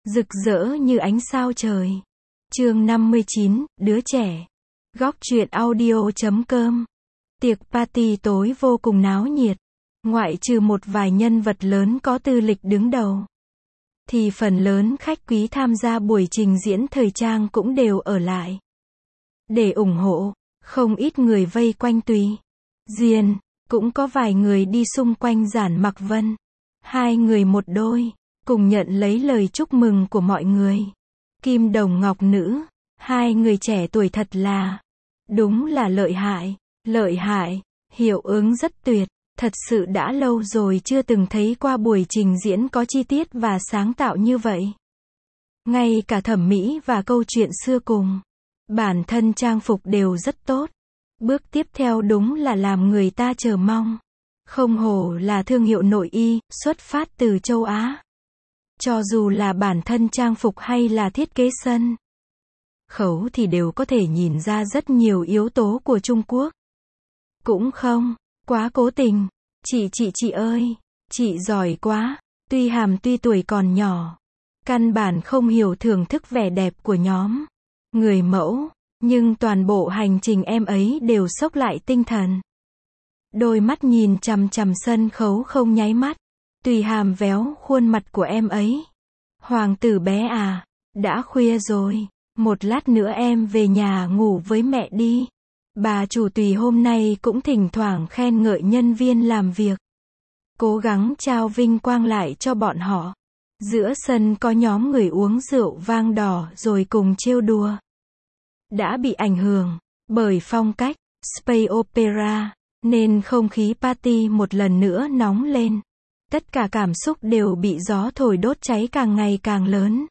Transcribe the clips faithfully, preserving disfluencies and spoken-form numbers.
rực rỡ như ánh sao trời. Chương năm mươi chín, đứa trẻ. Góc truyện audio chấm com. Tiệc party tối vô cùng náo nhiệt. Ngoại trừ một vài nhân vật lớn có tư lịch đứng đầu, thì phần lớn khách quý tham gia buổi trình diễn thời trang cũng đều ở lại để ủng hộ. Không ít người vây quanh Tùy Diên, cũng có vài người đi xung quanh Giản Mặc Vân. Hai người một đôi, cùng nhận lấy lời chúc mừng của mọi người. Kim đồng ngọc nữ, hai người trẻ tuổi thật là, đúng là lợi hại, lợi hại, hiệu ứng rất tuyệt. Thật sự đã lâu rồi chưa từng thấy qua buổi trình diễn có chi tiết và sáng tạo như vậy. Ngay cả thẩm mỹ và câu chuyện xưa cùng bản thân trang phục đều rất tốt. Bước tiếp theo đúng là làm người ta chờ mong. Không hổ là thương hiệu nội y, xuất phát từ châu Á. Cho dù là bản thân trang phục hay là thiết kế sân khấu thì đều có thể nhìn ra rất nhiều yếu tố của Trung Quốc. Cũng không quá cố tình. Chị chị chị ơi, chị giỏi quá. Tuy Hàm tuy tuổi còn nhỏ, căn bản không hiểu thưởng thức vẻ đẹp của nhóm người mẫu, nhưng toàn bộ hành trình em ấy đều xốc lại tinh thần. Đôi mắt nhìn chằm chằm sân khấu không nháy mắt. Tùy Hàm véo khuôn mặt của em ấy. Hoàng tử bé à, đã khuya rồi, một lát nữa em về nhà ngủ với mẹ đi. Bà chủ Tùy hôm nay cũng thỉnh thoảng khen ngợi nhân viên làm việc, cố gắng trao vinh quang lại cho bọn họ. Giữa sân có nhóm người uống rượu vang đỏ rồi cùng trêu đùa. Đã bị ảnh hưởng bởi phong cách Space Opera, nên không khí party một lần nữa nóng lên. Tất cả cảm xúc đều bị gió thổi đốt cháy càng ngày càng lớn.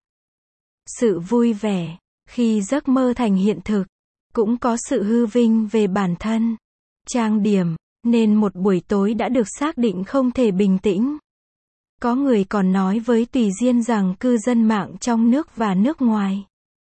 Sự vui vẻ khi giấc mơ thành hiện thực, cũng có sự hư vinh về bản thân, trang điểm, nên một buổi tối đã được xác định không thể bình tĩnh. Có người còn nói với Tùy Diên rằng cư dân mạng trong nước và nước ngoài,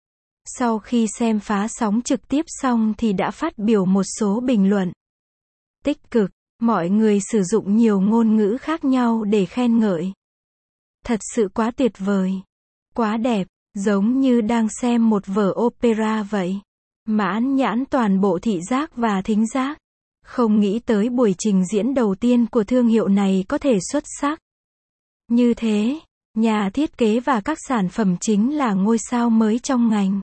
sau khi xem phá sóng trực tiếp xong thì đã phát biểu một số bình luận tích cực. Mọi người sử dụng nhiều ngôn ngữ khác nhau để khen ngợi. Thật sự quá tuyệt vời, quá đẹp, giống như đang xem một vở opera vậy. Mãn nhãn toàn bộ thị giác và thính giác. Không nghĩ tới buổi trình diễn đầu tiên của thương hiệu này có thể xuất sắc như thế. Nhà thiết kế và các sản phẩm chính là ngôi sao mới trong ngành.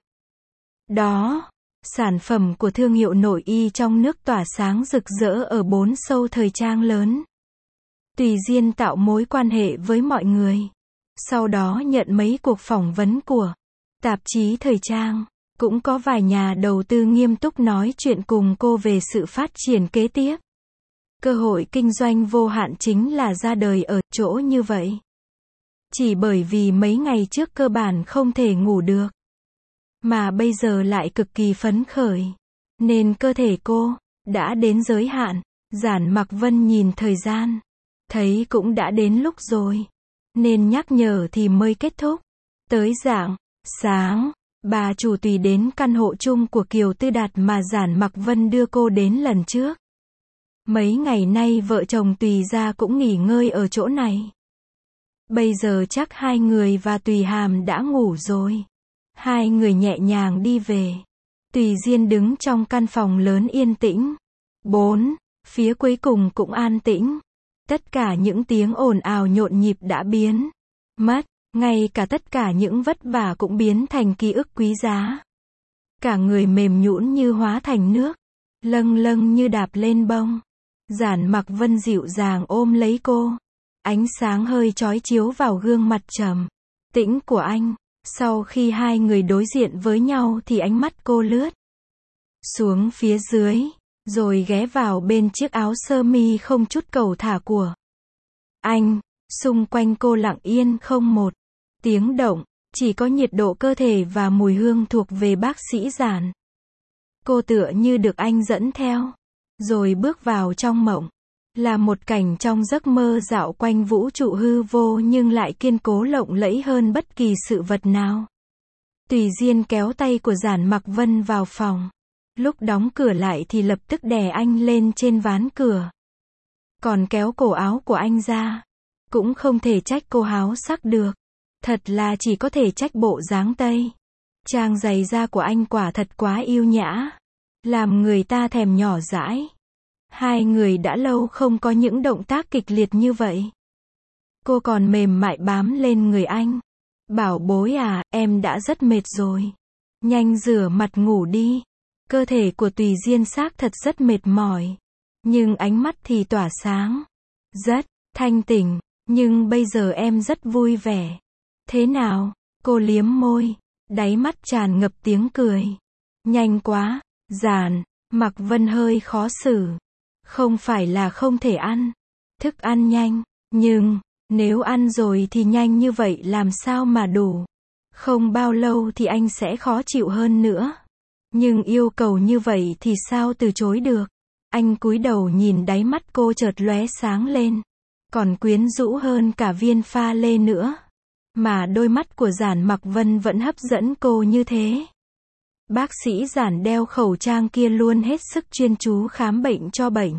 Đó, sản phẩm của thương hiệu nội y trong nước tỏa sáng rực rỡ ở bốn show thời trang lớn. Tùy Diên tạo mối quan hệ với mọi người. Sau đó nhận mấy cuộc phỏng vấn của tạp chí thời trang. Cũng có vài nhà đầu tư nghiêm túc nói chuyện cùng cô về sự phát triển kế tiếp. Cơ hội kinh doanh vô hạn chính là ra đời ở chỗ như vậy. Chỉ bởi vì mấy ngày trước cơ bản không thể ngủ được, mà bây giờ lại cực kỳ phấn khởi, nên cơ thể cô đã đến giới hạn. Giản Mặc Vân nhìn thời gian, thấy cũng đã đến lúc rồi, nên nhắc nhở thì mới kết thúc. Tới rạng sáng, bà chủ Tùy đến căn hộ chung của Kiều Tư Đạt mà Giản Mặc Vân đưa cô đến lần trước. Mấy ngày nay vợ chồng Tùy gia cũng nghỉ ngơi ở chỗ này. Bây giờ chắc hai người và Tùy Hàm đã ngủ rồi. Hai người nhẹ nhàng đi về. Tùy Diên đứng trong căn phòng lớn yên tĩnh. Bốn, phía cuối cùng cũng an tĩnh. Tất cả những tiếng ồn ào nhộn nhịp đã biến mất. Ngay cả tất cả những vất vả cũng biến thành ký ức quý giá. Cả người mềm nhũn như hóa thành nước, lâng lâng như đạp lên bông. Giản Mặc Vân dịu dàng ôm lấy cô. Ánh sáng hơi chói chiếu vào gương mặt trầm tĩnh của anh. Sau khi hai người đối diện với nhau thì ánh mắt cô lướt xuống phía dưới, rồi ghé vào bên chiếc áo sơ mi không chút cầu thả của anh. Xung quanh cô lặng yên không một tiếng động, chỉ có nhiệt độ cơ thể và mùi hương thuộc về bác sĩ Giản. Cô tựa như được anh dẫn theo, rồi bước vào trong mộng. Là một cảnh trong giấc mơ dạo quanh vũ trụ hư vô nhưng lại kiên cố lộng lẫy hơn bất kỳ sự vật nào. Tùy Diên kéo tay của Giản Mặc Vân vào phòng. Lúc đóng cửa lại thì lập tức đè anh lên trên ván cửa. Còn kéo cổ áo của anh ra. Cũng không thể trách cô háo sắc được. Thật là chỉ có thể trách bộ dáng Tây. Trang giày da của anh quả thật quá yêu nhã. Làm người ta thèm nhỏ dãi. Hai người đã lâu không có những động tác kịch liệt như vậy. Cô còn mềm mại bám lên người anh. Bảo bối à, em đã rất mệt rồi. Nhanh rửa mặt ngủ đi. Cơ thể của Tùy Diên xác thật rất mệt mỏi. Nhưng ánh mắt thì tỏa sáng. Rất thanh tỉnh. Nhưng bây giờ em rất vui vẻ. Thế nào? Cô liếm môi. Đáy mắt tràn ngập tiếng cười. Nhanh quá. Giản. Mạc Vân hơi khó xử. Không phải là không thể ăn. Thức ăn nhanh. Nhưng, nếu ăn rồi thì nhanh như vậy làm sao mà đủ. Không bao lâu thì anh sẽ khó chịu hơn nữa. Nhưng yêu cầu như vậy thì sao từ chối được. Anh cúi đầu nhìn đáy mắt cô chợt lóe sáng lên. Còn quyến rũ hơn cả viên pha lê nữa. Mà đôi mắt của Giản Mặc Vân vẫn hấp dẫn cô như thế. Bác sĩ Giản đeo khẩu trang kia luôn hết sức chuyên chú khám bệnh cho bệnh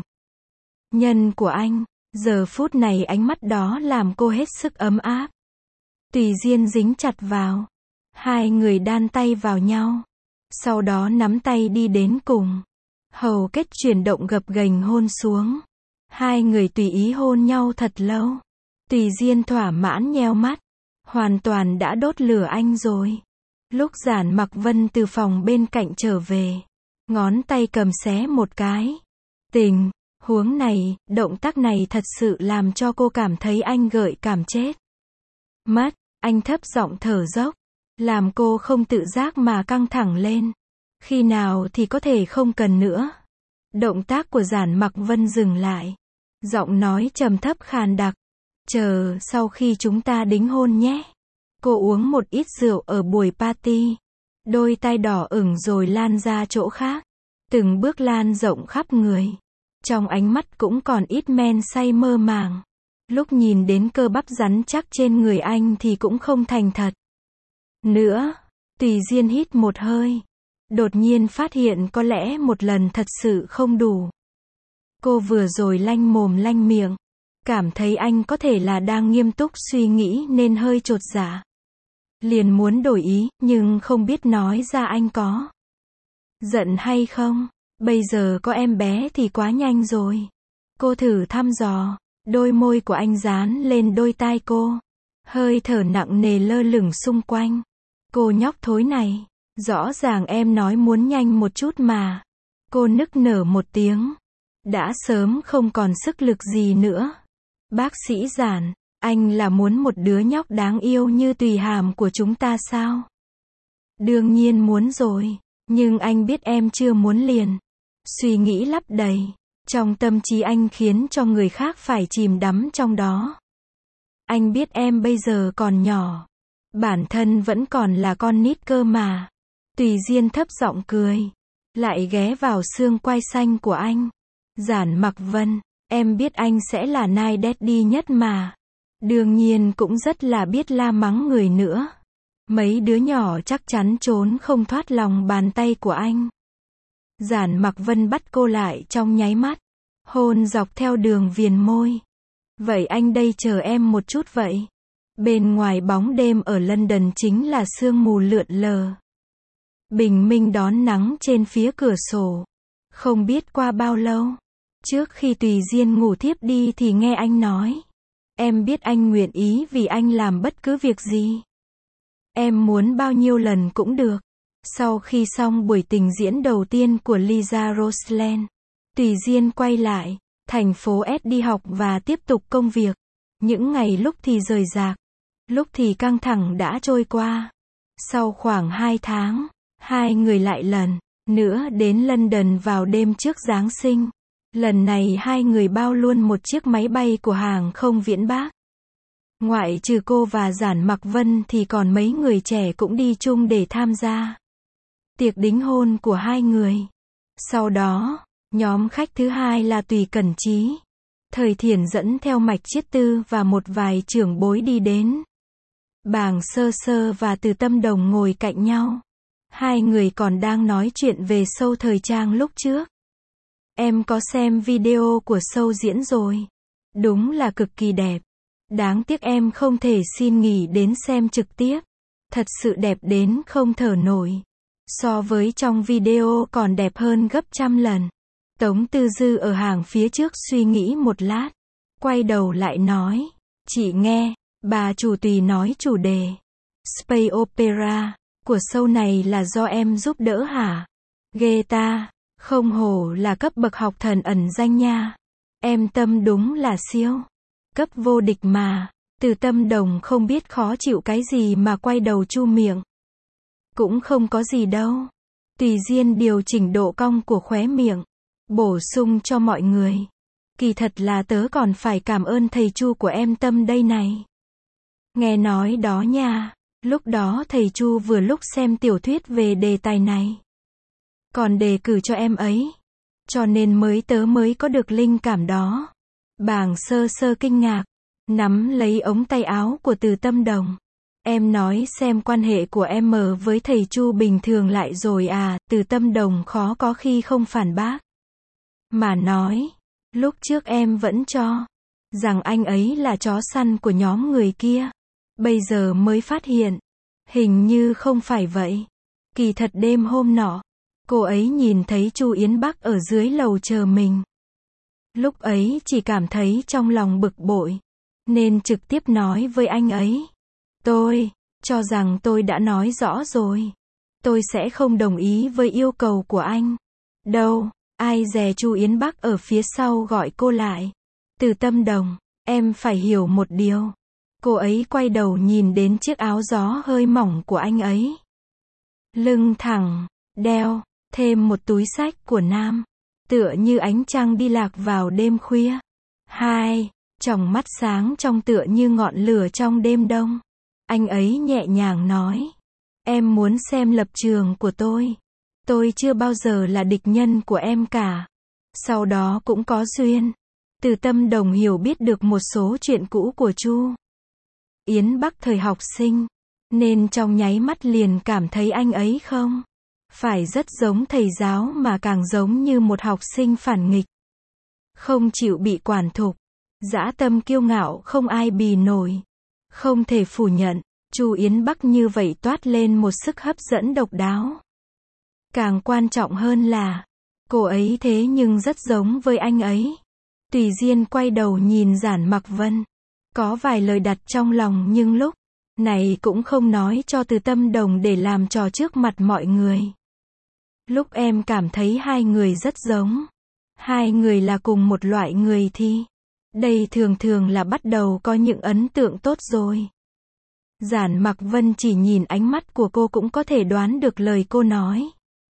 nhân của anh. Giờ phút này ánh mắt đó làm cô hết sức ấm áp. Tùy Diên dính chặt vào. Hai người đan tay vào nhau. Sau đó nắm tay đi đến cùng. Hầu kết chuyển động gập ghềnh hôn xuống. Hai người tùy ý hôn nhau thật lâu. Tùy Diên thỏa mãn nheo mắt. Hoàn toàn đã đốt lửa anh rồi. Lúc Giản Mặc Vân từ phòng bên cạnh trở về. Ngón tay cầm xé một cái. Tình huống này, động tác này thật sự làm cho cô cảm thấy anh gợi cảm chết. Mất, anh thấp giọng thở dốc. Làm cô không tự giác mà căng thẳng lên. Khi nào thì có thể không cần nữa. Động tác của Giản Mặc Vân dừng lại. Giọng nói trầm thấp khàn đặc. Chờ sau khi chúng ta đính hôn nhé. Cô uống một ít rượu ở buổi party. Đôi tai đỏ ửng rồi lan ra chỗ khác. Từng bước lan rộng khắp người. Trong ánh mắt cũng còn ít men say mơ màng. Lúc nhìn đến cơ bắp rắn chắc trên người anh thì cũng không thành thật nữa. Tùy Diên hít một hơi. Đột nhiên phát hiện có lẽ một lần thật sự không đủ. Cô vừa rồi lanh mồm lanh miệng. Cảm thấy anh có thể là đang nghiêm túc suy nghĩ nên hơi chột dạ. Liền muốn đổi ý, nhưng không biết nói ra anh có giận hay không. Bây giờ có em bé thì quá nhanh rồi. Cô thử thăm dò. Đôi môi của anh dán lên đôi tai cô. Hơi thở nặng nề lơ lửng xung quanh. Cô nhóc thối này. Rõ ràng em nói muốn nhanh một chút mà. Cô nức nở một tiếng. Đã sớm không còn sức lực gì nữa. Bác sĩ Giản, anh là muốn một đứa nhóc đáng yêu như Tùy Hàm của chúng ta sao? Đương nhiên muốn rồi. Nhưng anh biết em chưa muốn liền. Suy nghĩ lấp đầy. Trong tâm trí anh khiến cho người khác phải chìm đắm trong đó. Anh biết em bây giờ còn nhỏ. Bản thân vẫn còn là con nít cơ mà. Tùy Diên thấp giọng cười. Lại ghé vào xương quai xanh của anh. Giản Mặc Vân, em biết anh sẽ là nai daddy nhất mà. Đương nhiên cũng rất là biết la mắng người nữa. Mấy đứa nhỏ chắc chắn trốn không thoát lòng bàn tay của anh. Giản Mặc Vân bắt cô lại trong nháy mắt. Hôn dọc theo đường viền môi. Vậy anh đây chờ em một chút vậy. Bên ngoài bóng đêm ở London chính là sương mù lượn lờ. Bình minh đón nắng trên phía cửa sổ. Không biết qua bao lâu. Trước khi Tùy Diên ngủ thiếp đi thì nghe anh nói. Em biết anh nguyện ý vì anh làm bất cứ việc gì. Em muốn bao nhiêu lần cũng được. Sau khi xong buổi trình diễn đầu tiên của Lisa Rosland, Tùy Diên quay lại thành phố S đi học và tiếp tục công việc. Những ngày lúc thì rời rạc, lúc thì căng thẳng đã trôi qua. Sau khoảng hai tháng, hai người lại lần nữa đến London vào đêm trước Giáng sinh. Lần này hai người bao luôn một chiếc máy bay của hàng không Viễn Bắc. Ngoại trừ cô và Giản Mặc Vân thì còn mấy người trẻ cũng đi chung để tham gia tiệc đính hôn của hai người. Sau đó, nhóm khách thứ hai là Tùy Cẩn Trí, Thời Thiển dẫn theo Mạch Chiết Tư và một vài trưởng bối đi đến. Bàng Sơ Sơ và Từ Tâm Đồng ngồi cạnh nhau. Hai người còn đang nói chuyện về show thời trang lúc trước. Em có xem video của show diễn rồi. Đúng là cực kỳ đẹp. Đáng tiếc em không thể xin nghỉ đến xem trực tiếp. Thật sự đẹp đến không thở nổi. So với trong video còn đẹp hơn gấp trăm lần. Tống Tư Dư ở hàng phía trước suy nghĩ một lát. Quay đầu lại nói. Chị nghe, bà chủ tùy nói chủ đề Space Opera của show này là do em giúp đỡ hả? Ghê ta, không hổ là cấp bậc học thần ẩn danh nha. Em Tâm đúng là siêu. Cấp vô địch mà. Từ Tâm Đồng không biết khó chịu cái gì mà quay đầu chu miệng. Cũng không có gì đâu. Tùy duyên điều chỉnh độ cong của khóe miệng. Bổ sung cho mọi người. Kỳ thật là tớ còn phải cảm ơn thầy Chu của em Tâm đây này. Nghe nói đó nha. Lúc đó thầy Chu vừa lúc xem tiểu thuyết về đề tài này. Còn đề cử cho em ấy. Cho nên mới tớ mới có được linh cảm đó. Bàng sơ sơ kinh ngạc. Nắm lấy ống tay áo của Từ Tâm Đồng. Em nói xem quan hệ của em với thầy Chu bình thường lại rồi à, Từ Tâm Đồng khó có khi không phản bác. Mà nói, lúc trước em vẫn cho rằng anh ấy là chó săn của nhóm người kia. Bây giờ mới phát hiện, hình như không phải vậy. Kỳ thật đêm hôm nọ, cô ấy nhìn thấy Chu Yến Bắc ở dưới lầu chờ mình. Lúc ấy chỉ cảm thấy trong lòng bực bội, nên trực tiếp nói với anh ấy. Tôi cho rằng tôi đã nói rõ rồi. Tôi sẽ không đồng ý với yêu cầu của anh. Đâu, ai dè Chu Yến Bắc ở phía sau gọi cô lại. Từ Tâm Đồng, em phải hiểu một điều. Cô ấy quay đầu nhìn đến chiếc áo gió hơi mỏng của anh ấy. Lưng thẳng, đeo thêm một túi xách của nam. Tựa như ánh trăng đi lạc vào đêm khuya. Hai, tròng mắt sáng trong tựa như ngọn lửa trong đêm đông. Anh ấy nhẹ nhàng nói. Em muốn xem lập trường của tôi. Tôi chưa bao giờ là địch nhân của em cả. Sau đó cũng có duyên. Từ Tâm Đồng hiểu biết được một số chuyện cũ của Chu Yến Bắc thời học sinh. Nên trong nháy mắt liền cảm thấy anh ấy không phải rất giống thầy giáo mà càng giống như một học sinh phản nghịch. Không chịu bị quản thúc. Dã tâm kiêu ngạo không ai bì nổi. Không thể phủ nhận, Chu Yến Bắc như vậy toát lên một sức hấp dẫn độc đáo. Càng quan trọng hơn là, cô ấy thế nhưng rất giống với anh ấy. Tùy Diên quay đầu nhìn Giản Mặc Vân. Có vài lời đặt trong lòng nhưng lúc này cũng không nói cho Từ Tâm Đồng để làm trò trước mặt mọi người. Lúc em cảm thấy hai người rất giống. Hai người là cùng một loại người thì đây thường thường là bắt đầu có những ấn tượng tốt rồi. Giản Mặc Vân chỉ nhìn ánh mắt của cô cũng có thể đoán được lời cô nói.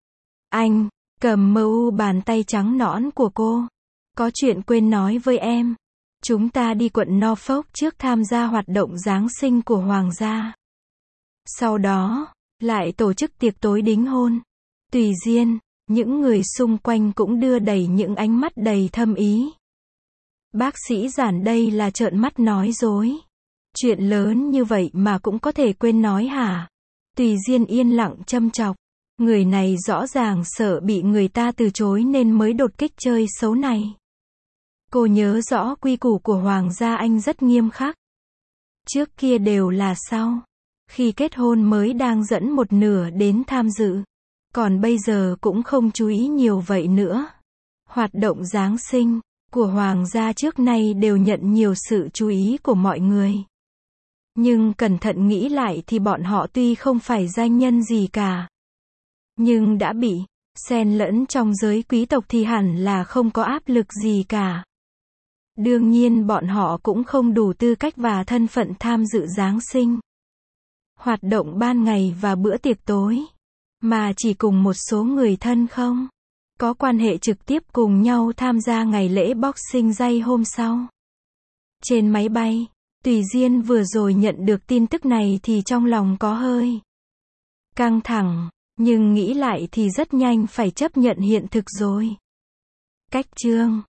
Anh, cầm mờ u bàn tay trắng nõn của cô. Có chuyện quên nói với em. Chúng ta đi quận Norfolk trước tham gia hoạt động Giáng sinh của Hoàng gia. Sau đó, lại tổ chức tiệc tối đính hôn. Tùy Diên, những người xung quanh cũng đưa đầy những ánh mắt đầy thâm ý. Bác sĩ Giản đây là trợn mắt nói dối. Chuyện lớn như vậy mà cũng có thể quên nói hả? Tùy Diên yên lặng châm chọc. Người này rõ ràng sợ bị người ta từ chối nên mới đột kích chơi xấu này. Cô nhớ rõ quy củ của Hoàng gia Anh rất nghiêm khắc. Trước kia đều là sau khi kết hôn mới đang dẫn một nửa đến tham dự. Còn bây giờ cũng không chú ý nhiều vậy nữa. Hoạt động Giáng sinh của Hoàng gia trước nay đều nhận nhiều sự chú ý của mọi người. Nhưng cẩn thận nghĩ lại thì bọn họ tuy không phải danh nhân gì cả, nhưng đã bị xen lẫn trong giới quý tộc thì hẳn là không có áp lực gì cả. Đương nhiên bọn họ cũng không đủ tư cách và thân phận tham dự Giáng sinh, hoạt động ban ngày và bữa tiệc tối, mà chỉ cùng một số người thân không có quan hệ trực tiếp cùng nhau tham gia ngày lễ Boxing Day hôm sau. Trên máy bay, Tùy Diên vừa rồi nhận được tin tức này thì trong lòng có hơi căng thẳng, nhưng nghĩ lại thì rất nhanh phải chấp nhận hiện thực rồi. Cách chương